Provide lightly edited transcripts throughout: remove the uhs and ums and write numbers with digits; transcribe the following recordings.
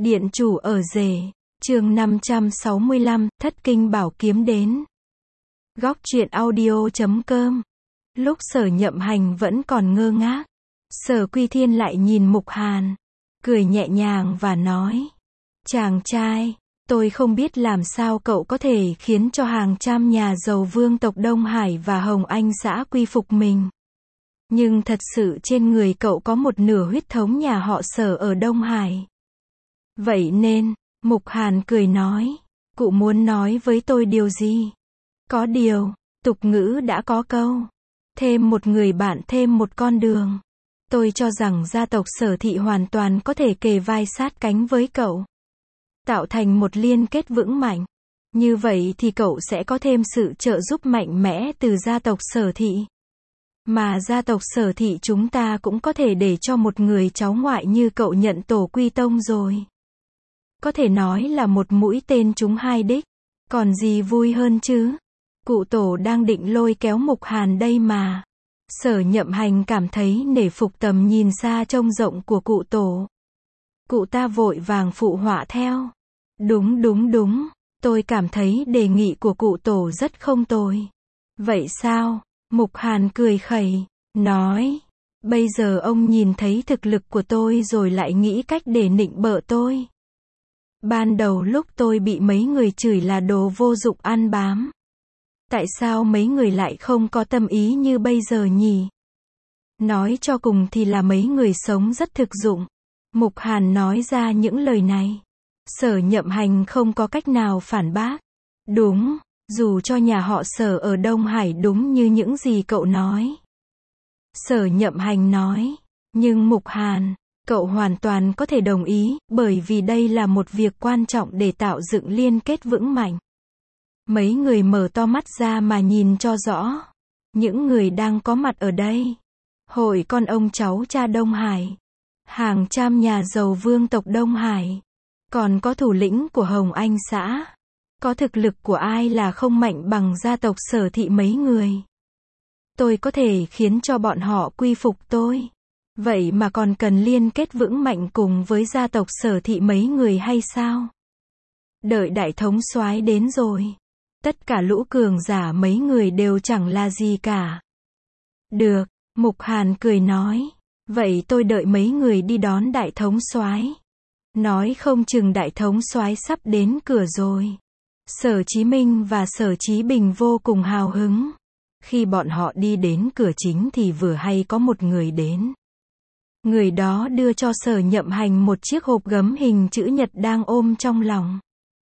Điện chủ ở rể, chương 565, thất kinh bảo kiếm đến. Góc truyện audio.com. Lúc Sở Nhậm Hành vẫn còn ngơ ngác, Sở Quy Thiên lại nhìn Mục Hàn, cười nhẹ nhàng và nói: chàng trai, tôi không biết làm sao cậu có thể khiến cho hàng trăm nhà giàu vương tộc Đông Hải và Hồng Anh xã quy phục mình. Nhưng thật sự trên người cậu có một nửa huyết thống nhà họ Sở ở Đông Hải. Vậy nên, Mục Hàn cười nói, cụ muốn nói với tôi điều gì? Có điều, tục ngữ đã có câu, thêm một người bạn thêm một con đường. Tôi cho rằng gia tộc Sở thị hoàn toàn có thể kề vai sát cánh với cậu, tạo thành một liên kết vững mạnh. Như vậy thì cậu sẽ có thêm sự trợ giúp mạnh mẽ từ gia tộc Sở thị. Mà gia tộc Sở thị chúng ta cũng có thể để cho một người cháu ngoại như cậu nhận tổ quy tông rồi. Có thể nói là một mũi tên trúng hai đích. Còn gì vui hơn chứ? Cụ tổ đang định lôi kéo Mục Hàn đây mà. Sở Nhậm Hành cảm thấy nể phục tầm nhìn xa trông rộng của cụ tổ. Cụ ta vội vàng phụ họa theo. Đúng, tôi cảm thấy đề nghị của cụ tổ rất không tồi. Vậy sao? Mục Hàn cười khẩy, nói, bây giờ ông nhìn thấy thực lực của tôi rồi lại nghĩ cách để nịnh bợ tôi. Ban đầu lúc tôi bị mấy người chửi là đồ vô dụng ăn bám. Tại sao mấy người lại không có tâm ý như bây giờ nhỉ? Nói cho cùng thì là mấy người sống rất thực dụng. Mục Hàn nói ra những lời này. Sở Nhậm Hành không có cách nào phản bác. Đúng, dù cho nhà họ Sở ở Đông Hải đúng như những gì cậu nói. Sở Nhậm Hành nói, nhưng Mục Hàn, cậu hoàn toàn có thể đồng ý, bởi vì đây là một việc quan trọng để tạo dựng liên kết vững mạnh. Mấy người mở to mắt ra mà nhìn cho rõ. Những người đang có mặt ở đây. Hội con ông cháu cha Đông Hải. Hàng trăm nhà giàu vương tộc Đông Hải. Còn có thủ lĩnh của Hồng Anh xã. Có thực lực của ai là không mạnh bằng gia tộc Sở thị mấy người. Tôi có thể khiến cho bọn họ quy phục tôi. Vậy mà còn cần liên kết vững mạnh cùng với gia tộc Sở thị mấy người hay sao? Đợi đại thống soái đến rồi. Tất cả lũ cường giả mấy người đều chẳng là gì cả. Được, Mục Hàn cười nói. Vậy tôi đợi mấy người đi đón đại thống soái. Nói không chừng đại thống soái sắp đến cửa rồi. Sở Chí Minh và Sở Chí Bình vô cùng hào hứng. Khi bọn họ đi đến cửa chính thì vừa hay có một người đến. Người đó đưa cho Sở Nhậm Hành một chiếc hộp gấm hình chữ nhật đang ôm trong lòng.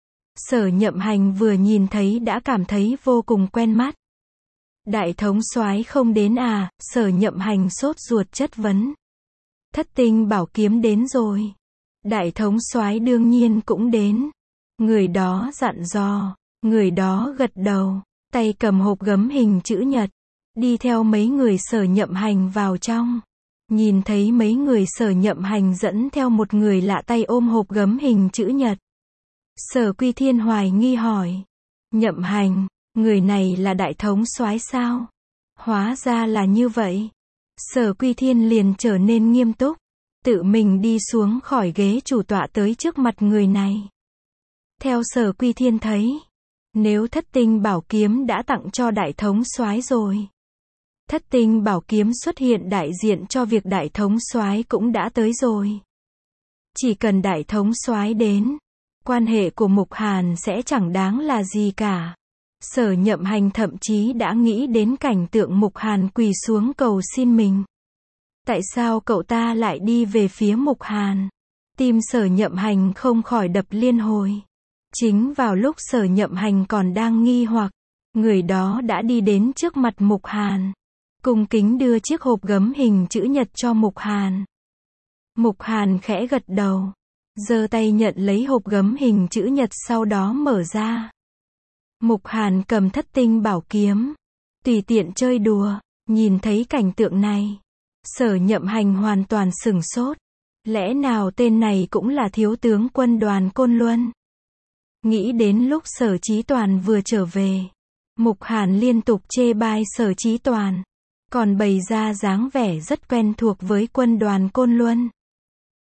Sở Nhậm Hành vừa nhìn thấy đã cảm thấy vô cùng quen mắt. Đại thống soái không đến à? Sở Nhậm Hành sốt ruột chất vấn. Thất tinh bảo kiếm đến rồi. Đại thống soái đương nhiên cũng đến. Người đó dặn dò. Người đó gật đầu, tay cầm hộp gấm hình chữ nhật, đi theo mấy người Sở Nhậm Hành vào trong. Nhìn thấy mấy người Sở Nhậm Hành dẫn theo một người lạ tay ôm hộp gấm hình chữ nhật. Sở Quy Thiên hoài nghi hỏi. Nhậm Hành, người này là đại thống soái sao? Hóa ra là như vậy. Sở Quy Thiên liền trở nên nghiêm túc, tự mình đi xuống khỏi ghế chủ tọa tới trước mặt người này. Theo Sở Quy Thiên thấy, nếu thất tinh bảo kiếm đã tặng cho đại thống soái rồi, thất tinh bảo kiếm xuất hiện đại diện cho việc đại thống soái cũng đã tới rồi. Chỉ cần đại thống soái đến, quan hệ của Mục Hàn sẽ chẳng đáng là gì cả. Sở Nhậm Hành thậm chí đã nghĩ đến cảnh tượng Mục Hàn quỳ xuống cầu xin mình. Tại sao cậu ta lại đi về phía Mục Hàn? Tim Sở Nhậm Hành không khỏi đập liên hồi. Chính vào lúc Sở Nhậm Hành còn đang nghi hoặc, người đó đã đi đến trước mặt Mục Hàn, cung kính đưa chiếc hộp gấm hình chữ nhật cho Mục Hàn. Mục Hàn khẽ gật đầu, giơ tay nhận lấy hộp gấm hình chữ nhật sau đó mở ra. Mục Hàn cầm thất tinh bảo kiếm, tùy tiện chơi đùa. Nhìn thấy cảnh tượng này, Sở Nhậm Hành hoàn toàn sửng sốt. Lẽ nào tên này cũng là thiếu tướng quân đoàn Côn Luân? Nghĩ đến lúc Sở Chí Toàn vừa trở về, Mục Hàn liên tục chê bai Sở Chí Toàn, còn bày ra dáng vẻ rất quen thuộc với quân đoàn Côn Luân.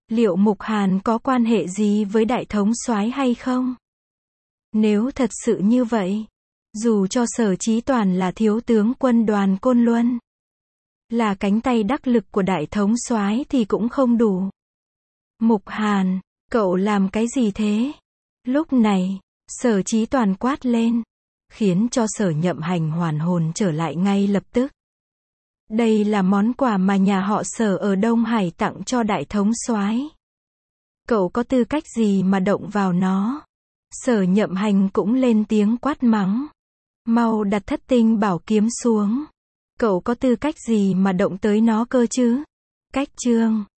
Liệu Mục Hàn có quan hệ gì với đại thống soái hay không? Nếu thật sự như vậy, dù cho Sở Chí Toàn là thiếu tướng quân đoàn Côn Luân, là cánh tay đắc lực của đại thống soái thì cũng không đủ. Mục Hàn, cậu làm cái gì thế? Lúc này, Sở Chí Toàn quát lên, khiến cho Sở Nhậm Hành hoàn hồn trở lại ngay lập tức. Đây là món quà mà nhà họ Sở ở Đông Hải tặng cho đại thống soái. Cậu có tư cách gì mà động vào nó? Sở Nhậm Hành cũng lên tiếng quát mắng. Mau đặt Thất Tinh Bảo Kiếm xuống. Cậu có tư cách gì mà động tới nó cơ chứ? Cách chương